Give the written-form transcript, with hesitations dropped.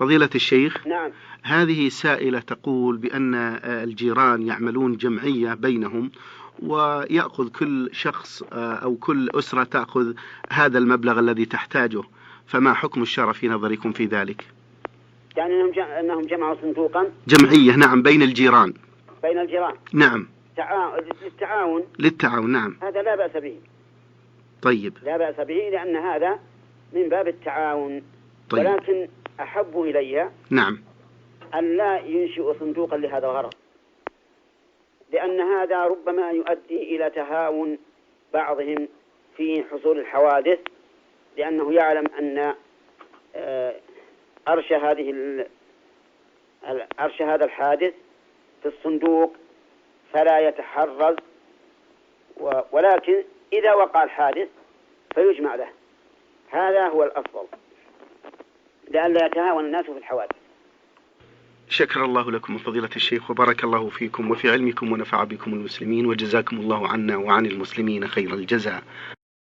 فضيلة الشيخ، نعم. هذه سائلة تقول بأن الجيران يعملون جمعية بينهم، ويأخذ كل شخص أو كل أسرة تأخذ هذا المبلغ الذي تحتاجه، فما حكم الشرع في نظركم في ذلك؟ يعني أنهم جمعوا صندوقا جمعية، نعم، بين الجيران. بين الجيران، نعم. للتعاون، نعم. هذا لا بأس به. طيب. لا بأس به لأن هذا من باب التعاون. طيب. ولكن أحب إلي نعم أن لا ينشئ صندوقا لهذا الغرض، لأن هذا ربما يؤدي إلى تهاون بعضهم في حصول الحوادث، لأنه يعلم أن أرش هذا الحادث في الصندوق فلا يتحرز، ولكن إذا وقع الحادث فيجمع له. هذا هو الأفضل لئلا يتهاون الناس في الحوادث. شكر الله لكم فضيلة الشيخ، وبارك الله فيكم وفي علمكم، ونفع بكم المسلمين، وجزاكم الله عنا وعن المسلمين خير الجزاء.